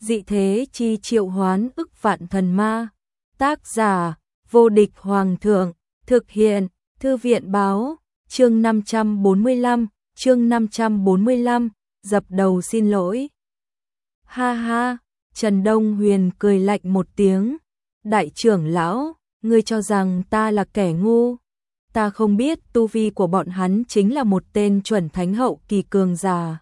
Dị thế chi triệu hoán ức vạn thần ma. Tác giả, vô địch hoàng thượng. Thực hiện, thư viện báo. Chương 545, dập đầu xin lỗi. Ha ha, Trần Đông Huyền cười lạnh một tiếng. Đại trưởng lão, ngươi cho rằng ta là kẻ ngu. Ta không biết tu vi của bọn hắn chính là một tên chuẩn thánh hậu kỳ cường giả.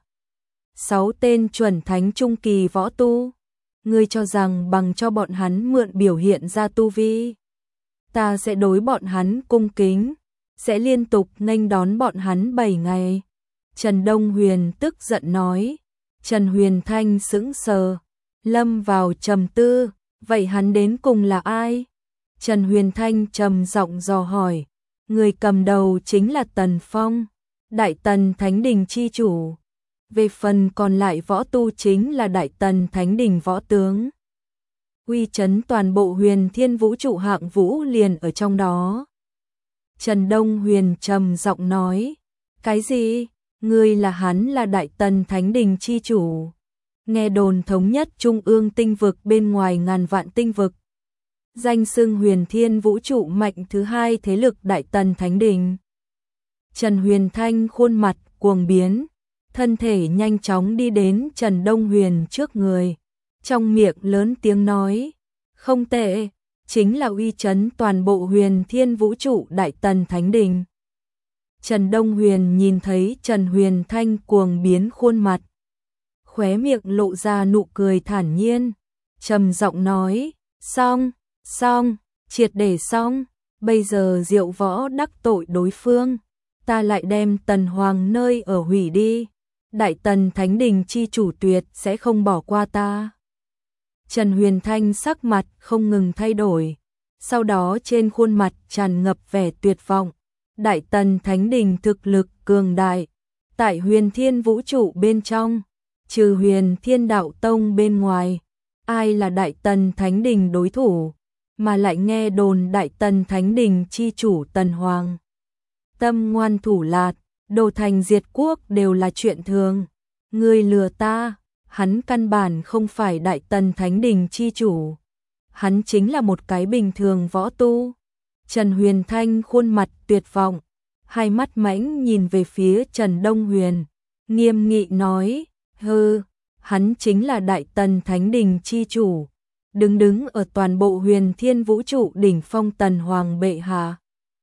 6 tên chuẩn thánh trung kỳ võ tu. Ngươi cho rằng bằng cho bọn hắn mượn biểu hiện ra tu vi, ta sẽ đối bọn hắn cung kính, sẽ liên tục nghênh đón bọn hắn 7 ngày. Trần Đông Huyền tức giận nói. Trần Huyền Thanh sững sờ, lâm vào trầm tư, vậy hắn đến cùng là ai? Trần Huyền Thanh trầm giọng dò hỏi. Người cầm đầu chính là Tần Phong, Đại Tần Thánh Đình chi chủ. Về phần còn lại võ tu chính là Đại Tần Thánh Đình võ tướng. Uy chấn toàn bộ huyền thiên vũ trụ hạng vũ liền ở trong đó. Trần Đông Huyền trầm giọng nói. Cái gì? Ngươi là hắn là Đại Tần Thánh Đình chi chủ. Nghe đồn thống nhất trung ương tinh vực bên ngoài ngàn vạn tinh vực. Danh xưng huyền thiên vũ trụ mạnh thứ 2 thế lực Đại Tần Thánh Đình. Trần Huyền Thanh khuôn mặt cuồng biến, thân thể nhanh chóng đi đến Trần Đông Huyền trước người, trong miệng lớn tiếng nói, không tệ, chính là uy chấn toàn bộ huyền thiên vũ trụ Đại Tần Thánh Đình. Trần Đông Huyền nhìn thấy Trần Huyền Thanh cuồng biến khuôn mặt, khóe miệng lộ ra nụ cười thản nhiên, trầm giọng nói, xong, triệt để xong, bây giờ Diệu Võ đắc tội đối phương, ta lại đem Tần Hoàng nơi ở hủy đi, Đại Tần Thánh Đình chi chủ tuyệt sẽ không bỏ qua ta. Trần Huyền Thanh sắc mặt không ngừng thay đổi, sau đó trên khuôn mặt tràn ngập vẻ tuyệt vọng. Đại Tần Thánh Đình thực lực cường đại, tại huyền thiên vũ trụ bên trong, trừ huyền thiên đạo tông bên ngoài, ai là Đại Tần Thánh Đình đối thủ, mà lại nghe đồn Đại Tần Thánh Đình chi chủ Tần Hoàng tâm ngoan thủ lạt, đồ thành diệt quốc đều là chuyện thường. Ngươi lừa ta, hắn căn bản không phải Đại Tần Thánh Đình chi chủ, hắn chính là một cái bình thường võ tu. Trần Huyền Thanh khuôn mặt tuyệt vọng, hai mắt mãnh nhìn về phía Trần Đông Huyền, nghiêm nghị nói, hừ, hắn chính là Đại Tần Thánh Đình chi chủ, đứng ở toàn bộ huyền thiên vũ trụ đỉnh phong Tần Hoàng bệ hạ.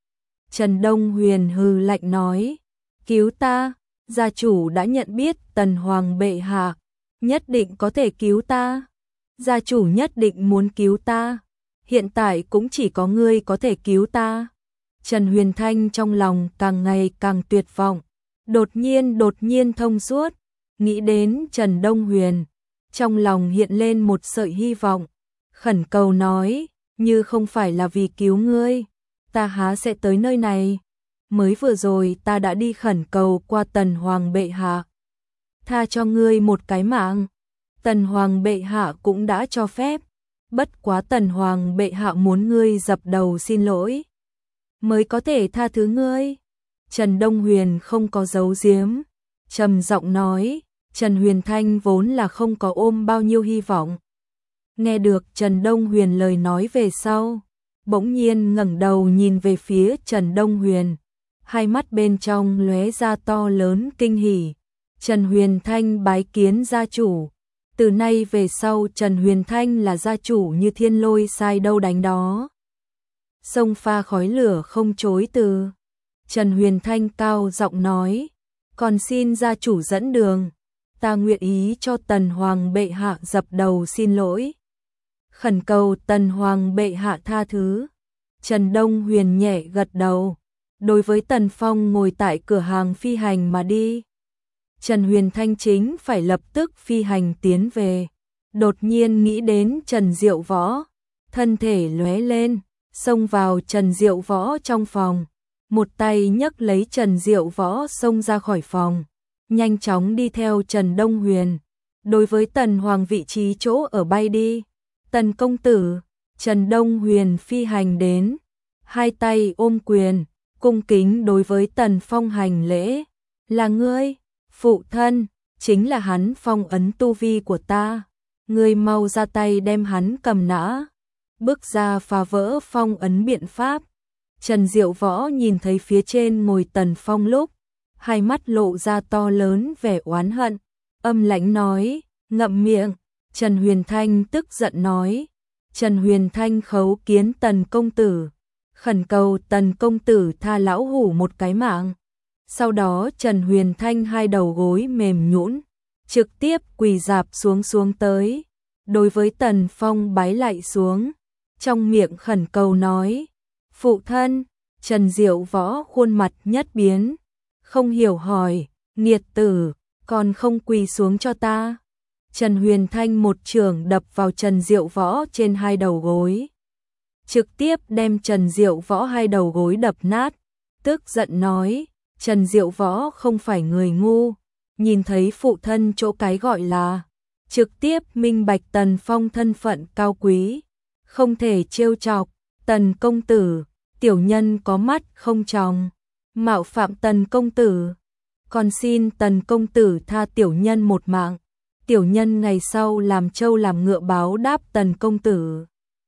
Trần Đông Huyền hừ lạnh nói, cứu ta, gia chủ đã nhận biết Tần Hoàng bệ hạ, nhất định có thể cứu ta, gia chủ nhất định muốn cứu ta, hiện tại cũng chỉ có ngươi có thể cứu ta. Trần Huyền Thanh trong lòng càng ngày càng tuyệt vọng, đột nhiên thông suốt, nghĩ đến Trần Đông Huyền, trong lòng hiện lên một sợi hy vọng, khẩn cầu nói, như không phải là vì cứu ngươi, ta há sẽ tới nơi này, mới vừa rồi ta đã đi khẩn cầu qua Tần Hoàng bệ hạ, tha cho ngươi một cái mạng, Tần Hoàng bệ hạ cũng đã cho phép, bất quá Tần Hoàng bệ hạ muốn ngươi dập đầu xin lỗi, mới có thể tha thứ ngươi. Trần Đông Huyền không có giấu giếm, trầm giọng nói. Trần Huyền Thanh vốn là không có ôm bao nhiêu hy vọng. Nghe được Trần Đông Huyền lời nói về sau, bỗng nhiên ngẩng đầu nhìn về phía Trần Đông Huyền, hai mắt bên trong lóe ra to lớn kinh hỉ. Trần Huyền Thanh bái kiến gia chủ, từ nay về sau Trần Huyền Thanh là gia chủ như thiên lôi sai đâu đánh đó. Sông pha khói lửa không chối từ. Trần Huyền Thanh cao giọng nói, còn xin gia chủ dẫn đường, ta nguyện ý cho Tần Hoàng bệ hạ dập đầu xin lỗi, khẩn cầu Tần Hoàng bệ hạ tha thứ. Trần Đông Huyền nhẹ gật đầu, đối với Tần Phong ngồi tại cửa hàng phi hành mà đi. Trần Huyền Thanh chính phải lập tức phi hành tiến về, đột nhiên nghĩ đến Trần Diệu Võ, thân thể lóe lên, xông vào Trần Diệu Võ trong phòng, một tay nhấc lấy Trần Diệu Võ xông ra khỏi phòng, nhanh chóng đi theo Trần Đông Huyền, đối với Tần Hoàng vị trí chỗ ở bay đi. Tần công tử, Trần Đông Huyền phi hành đến, hai tay ôm quyền, cung kính đối với Tần Phong hành lễ, là ngươi, phụ thân, chính là hắn phong ấn tu vi của ta, ngươi mau ra tay đem hắn cầm nã, bước ra phá vỡ phong ấn biện pháp. Trần Diệu Võ nhìn thấy phía trên ngồi Tần Phong lúc, hai mắt lộ ra to lớn vẻ oán hận, âm lãnh nói, ngậm miệng. Trần Huyền Thanh tức giận nói, Trần Huyền Thanh khấu kiến Tần công tử, khẩn cầu Tần công tử tha lão hủ một cái mạng. Sau đó Trần Huyền Thanh hai đầu gối mềm nhũn, trực tiếp quỳ rạp xuống tới, đối với Tần Phong bái lạy xuống, trong miệng khẩn cầu nói, phụ thân. Trần Diệu Võ khuôn mặt nhất biến, không hiểu hỏi, nghiệt tử, còn không quỳ xuống cho ta. Trần Huyền Thanh một chưởng đập vào Trần Diệu Võ trên hai đầu gối, trực tiếp đem Trần Diệu Võ hai đầu gối đập nát, tức giận nói, Trần Diệu Võ không phải người ngu, nhìn thấy phụ thân chỗ cái gọi là, trực tiếp minh bạch Tần Phong thân phận cao quý, không thể trêu chọc. Tần công tử, tiểu nhân có mắt không tròng, mạo phạm Tần công tử, còn xin Tần công tử tha tiểu nhân một mạng, tiểu nhân ngày sau làm trâu làm ngựa báo đáp Tần công tử.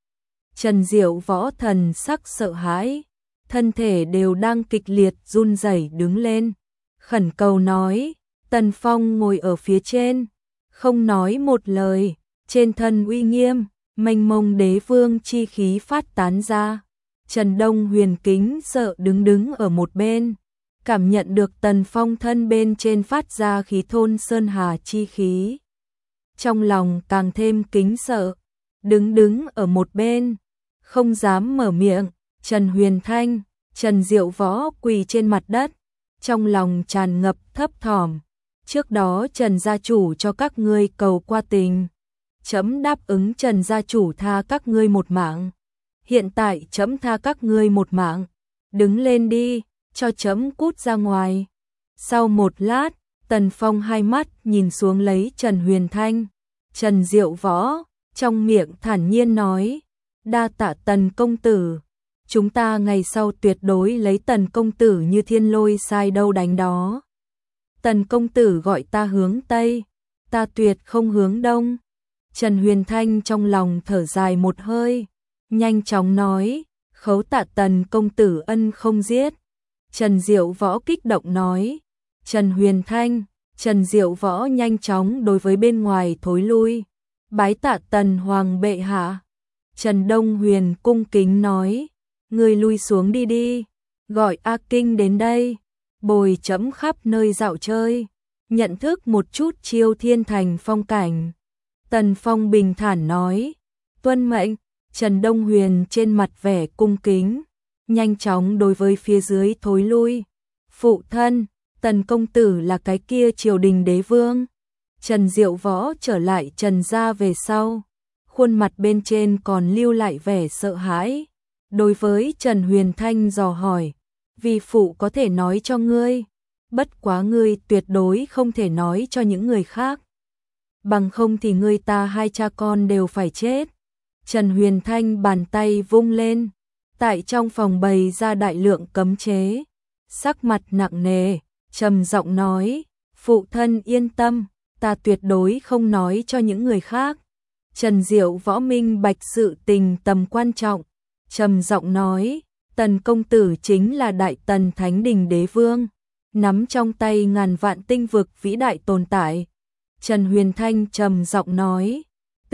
Trần Diệu Võ thần sắc sợ hãi, thân thể đều đang kịch liệt run rẩy đứng lên, khẩn cầu nói, Tần Phong ngồi ở phía trên, không nói một lời, trên thân uy nghiêm, mênh mông đế vương chi khí phát tán ra. Trần Đông Huyền kính sợ đứng ở một bên, cảm nhận được Tần Phong thân bên trên phát ra khí thôn sơn hà chi khí. Trong lòng càng thêm kính sợ, đứng ở một bên, không dám mở miệng. Trần Huyền Thanh, Trần Diệu Võ quỳ trên mặt đất, trong lòng tràn ngập thấp thỏm. Trước đó Trần gia chủ cho các ngươi cầu qua tình, trẫm đáp ứng Trần gia chủ tha các ngươi một mạng. Hiện tại trẫm tha các ngươi một mạng, đứng lên đi, cho trẫm cút ra ngoài. Sau một lát, Tần Phong hai mắt nhìn xuống lấy Trần Huyền Thanh, Trần Diệu Võ, trong miệng thản nhiên nói, đa tạ Tần công tử, chúng ta ngày sau tuyệt đối lấy Tần công tử như thiên lôi sai đâu đánh đó. Tần công tử gọi ta hướng Tây, ta tuyệt không hướng Đông. Trần Huyền Thanh trong lòng thở dài một hơi, nhanh chóng nói, khấu tạ Tần công tử ân không giết. Trần Diệu Võ kích động nói, Trần Huyền Thanh, Trần Diệu Võ nhanh chóng đối với bên ngoài thối lui, bái tạ Tần hoàng bệ hạ. Trần Đông Huyền cung kính nói, ngươi lui xuống đi, gọi A Kinh đến đây, bồi trẫm khắp nơi dạo chơi, nhận thức một chút Chiêu Thiên Thành phong cảnh. Tần Phong bình thản nói, tuân mệnh. Trần Đông Huyền trên mặt vẻ cung kính, nhanh chóng đối với phía dưới thối lui. Phụ thân, Tần công tử là cái kia triều đình đế vương. Trần Diệu Võ trở lại Trần gia về sau, khuôn mặt bên trên còn lưu lại vẻ sợ hãi. Đối với Trần Huyền Thanh dò hỏi, vì phụ có thể nói cho ngươi, bất quá ngươi tuyệt đối không thể nói cho những người khác. Bằng không thì ngươi ta hai cha con đều phải chết. Trần Huyền Thanh bàn tay vung lên, tại trong phòng bày ra đại lượng cấm chế, sắc mặt nặng nề, trầm giọng nói, phụ thân yên tâm, ta tuyệt đối không nói cho những người khác. Trần Diệu Võ minh bạch sự tình tầm quan trọng, trầm giọng nói, Tần công tử chính là Đại Tần Thánh Đình Đế Vương, nắm trong tay ngàn vạn tinh vực vĩ đại tồn tại. Trần Huyền Thanh trầm giọng nói,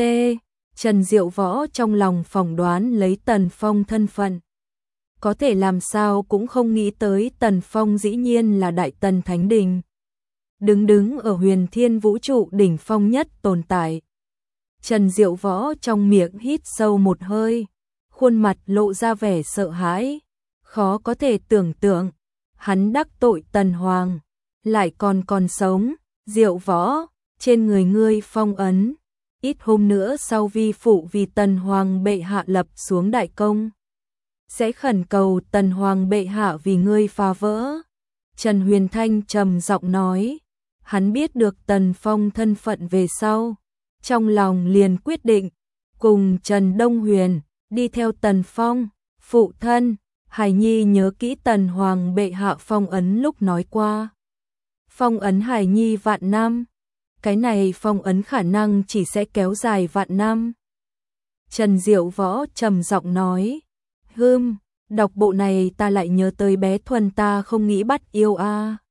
Trần Diệu Võ trong lòng phỏng đoán lấy Tần Phong thân phận, có thể làm sao cũng không nghĩ tới Tần Phong dĩ nhiên là Đại Tần Thánh Đình, đứng ở huyền thiên vũ trụ đỉnh phong nhất tồn tại. Trần Diệu Võ trong miệng hít sâu một hơi, khuôn mặt lộ ra vẻ sợ hãi, khó có thể tưởng tượng, hắn đắc tội Tần Hoàng, lại còn sống. Diệu Võ, trên người ngươi phong ấn, ít hôm nữa sau vi phụ vì Tần Hoàng bệ hạ lập xuống đại công, sẽ khẩn cầu Tần Hoàng bệ hạ vì ngươi phá vỡ. Trần Huyền Thanh trầm giọng nói, hắn biết được Tần Phong thân phận về sau, trong lòng liền quyết định, cùng Trần Đông Huyền, đi theo Tần Phong. Phụ thân, Hải Nhi nhớ kỹ Tần Hoàng bệ hạ phong ấn lúc nói qua. Phong ấn Hải Nhi vạn năm. cái này phong ấn khả năng chỉ sẽ kéo dài vạn năm. Trần Diệu Võ trầm giọng nói, đọc bộ này ta lại nhớ tới bé Thuần ta không nghĩ bắt yêu a.